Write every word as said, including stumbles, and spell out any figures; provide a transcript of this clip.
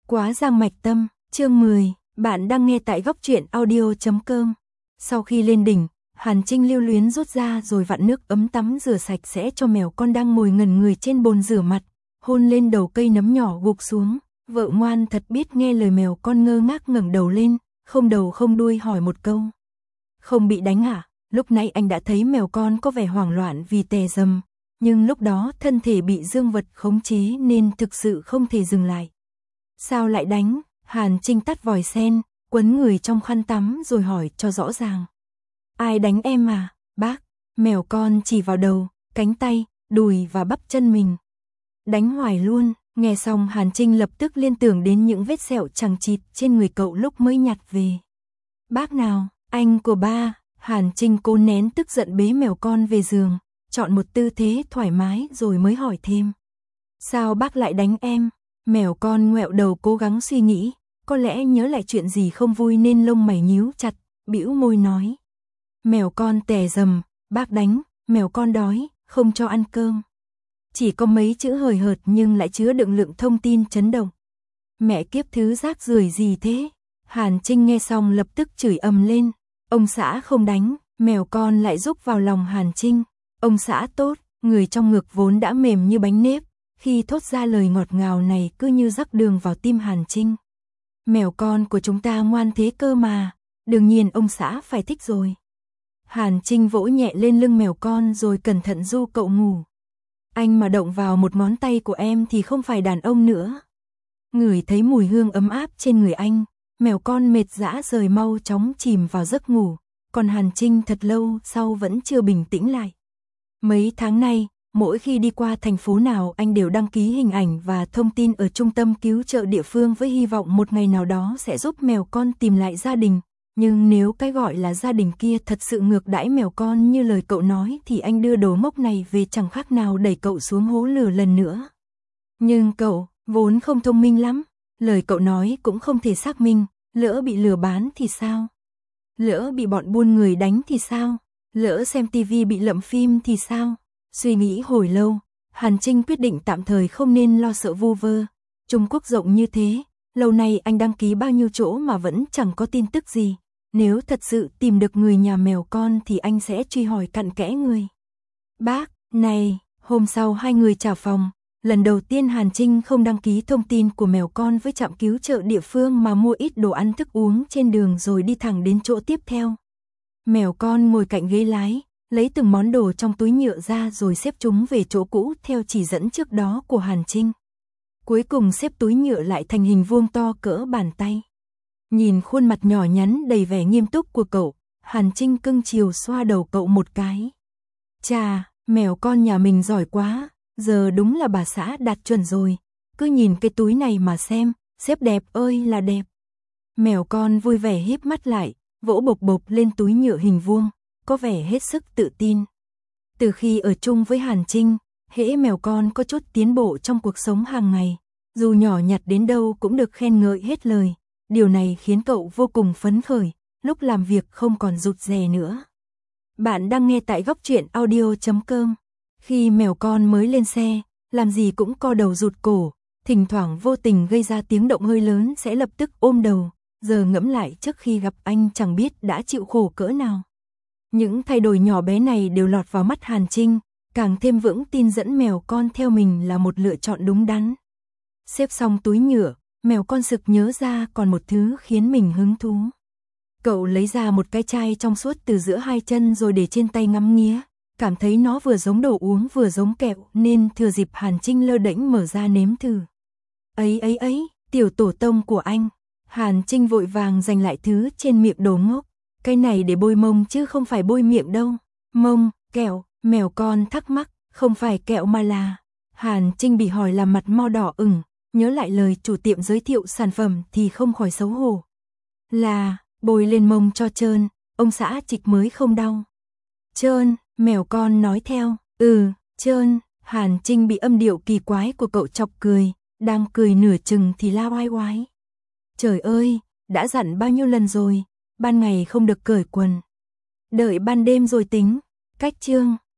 Quá giang mạch tâm, chương mười, bạn đang nghe tại góc truyện audio chấm com. Sau khi lên đỉnh, Hàn Trinh lưu luyến rút ra rồi vặn nước ấm tắm rửa sạch sẽ cho mèo con đang ngồi ngẩn người trên bồn rửa mặt, hôn lên đầu cây nấm nhỏ gục xuống. Vợ ngoan thật biết nghe lời, mèo con ngơ ngác ngẩng đầu lên, không đầu không đuôi hỏi một câu. Không bị đánh à? Lúc nãy anh đã thấy mèo con có vẻ hoảng loạn vì tè dầm, nhưng lúc đó thân thể bị dương vật khống chế nên thực sự không thể dừng lại. Sao lại đánh? Hàn Trinh tắt vòi sen, quấn người trong khăn tắm rồi hỏi cho rõ ràng. Ai đánh em à, bác? Mèo con chỉ vào đầu, cánh tay, đùi và bắp chân mình. Đánh hoài luôn. Nghe xong Hàn Trinh lập tức liên tưởng đến những vết sẹo chằng chịt trên người cậu lúc mới nhặt về. Bác nào? Anh của ba. Hàn Trinh cố nén tức giận bế mèo con về giường, chọn một tư thế thoải mái rồi mới hỏi thêm. Sao bác lại đánh em? Mèo con ngoẹo đầu cố gắng suy nghĩ, có lẽ nhớ lại chuyện gì không vui nên lông mày nhíu chặt, bĩu môi nói. Mèo con tè dầm, bác đánh, mèo con đói, không cho ăn cơm. Chỉ có mấy chữ hời hợt nhưng lại chứa đựng lượng thông tin chấn động. Mẹ kiếp thứ rác rưởi gì thế? Hàn Trinh nghe xong lập tức chửi ầm lên. Ông xã không đánh, mèo con lại rúc vào lòng Hàn Trinh. Ông xã tốt, người trong ngực vốn đã mềm như bánh nếp, khi thốt ra lời ngọt ngào này cứ như rắc đường vào tim Hàn Trinh. Mèo con của chúng ta ngoan thế cơ mà, đương nhiên ông xã phải thích rồi. Hàn Trinh vỗ nhẹ lên lưng mèo con rồi cẩn thận du cậu ngủ. Anh mà động vào một ngón tay của em thì không phải đàn ông nữa. Ngửi thấy mùi hương ấm áp trên người anh, mèo con mệt dã rời mau chóng chìm vào giấc ngủ, còn Hàn Trinh thật lâu sau vẫn chưa bình tĩnh lại. Mấy tháng nay, mỗi khi đi qua thành phố nào anh đều đăng ký hình ảnh và thông tin ở trung tâm cứu trợ địa phương với hy vọng một ngày nào đó sẽ giúp mèo con tìm lại gia đình. Nhưng nếu cái gọi là gia đình kia thật sự ngược đãi mèo con như lời cậu nói thì anh đưa đồ ngốc này về chẳng khác nào đẩy cậu xuống hố lửa lần nữa. Nhưng cậu, vốn không thông minh lắm, lời cậu nói cũng không thể xác minh, lỡ bị lừa bán thì sao? Lỡ bị bọn buôn người đánh thì sao? Lỡ xem tivi bị lậm phim thì sao? Suy nghĩ hồi lâu, Hàn Trinh quyết định tạm thời không nên lo sợ vu vơ. Trung Quốc rộng như thế, lâu nay anh đăng ký bao nhiêu chỗ mà vẫn chẳng có tin tức gì. Nếu thật sự tìm được người nhà mèo con thì anh sẽ truy hỏi cặn kẽ người. Bác, này, hôm sau hai người trả phòng. Lần đầu tiên Hàn Trinh không đăng ký thông tin của mèo con với trạm cứu trợ địa phương mà mua ít đồ ăn thức uống trên đường rồi đi thẳng đến chỗ tiếp theo. Mèo con ngồi cạnh ghế lái, lấy từng món đồ trong túi nhựa ra rồi xếp chúng về chỗ cũ theo chỉ dẫn trước đó của Hàn Trinh. Cuối cùng xếp túi nhựa lại thành hình vuông to cỡ bàn tay. Nhìn khuôn mặt nhỏ nhắn đầy vẻ nghiêm túc của cậu, Hàn Trinh cưng chiều xoa đầu cậu một cái. Chà, mèo con nhà mình giỏi quá, giờ đúng là bà xã đạt chuẩn rồi, cứ nhìn cái túi này mà xem, xếp đẹp ơi là đẹp. Mèo con vui vẻ híp mắt lại, vỗ bộc bộc lên túi nhựa hình vuông, có vẻ hết sức tự tin. Từ khi ở chung với Hàn Trinh, hễ mèo con có chút tiến bộ trong cuộc sống hàng ngày, dù nhỏ nhặt đến đâu cũng được khen ngợi hết lời. Điều này khiến cậu vô cùng phấn khởi, lúc làm việc không còn rụt rè nữa. Bạn đang nghe tại góc truyện audio chấm com. Khi mèo con mới lên xe, làm gì cũng co đầu rụt cổ, thỉnh thoảng vô tình gây ra tiếng động hơi lớn sẽ lập tức ôm đầu, giờ ngẫm lại trước khi gặp anh chẳng biết đã chịu khổ cỡ nào. Những thay đổi nhỏ bé này đều lọt vào mắt Hàn Trinh, càng thêm vững tin dẫn mèo con theo mình là một lựa chọn đúng đắn. Xếp xong túi nhựa, mèo con sực nhớ ra còn một thứ khiến mình hứng thú. Cậu lấy ra một cái chai trong suốt từ giữa hai chân rồi để trên tay ngắm nghía, cảm thấy nó vừa giống đồ uống vừa giống kẹo nên thừa dịp Hàn Trinh lơ đễnh mở ra nếm thử. Ấy ấy ấy, tiểu tổ tông của anh. Hàn Trinh vội vàng giành lại thứ trên miệng đồ ngốc. Cái này để bôi mông chứ không phải bôi miệng đâu. Mông, kẹo, mèo con thắc mắc, không phải kẹo mà là. Hàn Trinh bị hỏi làm mặt mo đỏ ửng. Nhớ lại lời chủ tiệm giới thiệu sản phẩm thì không khỏi xấu hổ. Là, bôi lên mông cho trơn, ông xã trịch mới không đau. Trơn, mèo con nói theo, ừ, trơn. Hàn Trinh bị âm điệu kỳ quái của cậu chọc cười, đang cười nửa chừng thì la oai oái. Trời ơi, đã dặn bao nhiêu lần rồi, ban ngày không được cởi quần. Đợi ban đêm rồi tính, cách chương.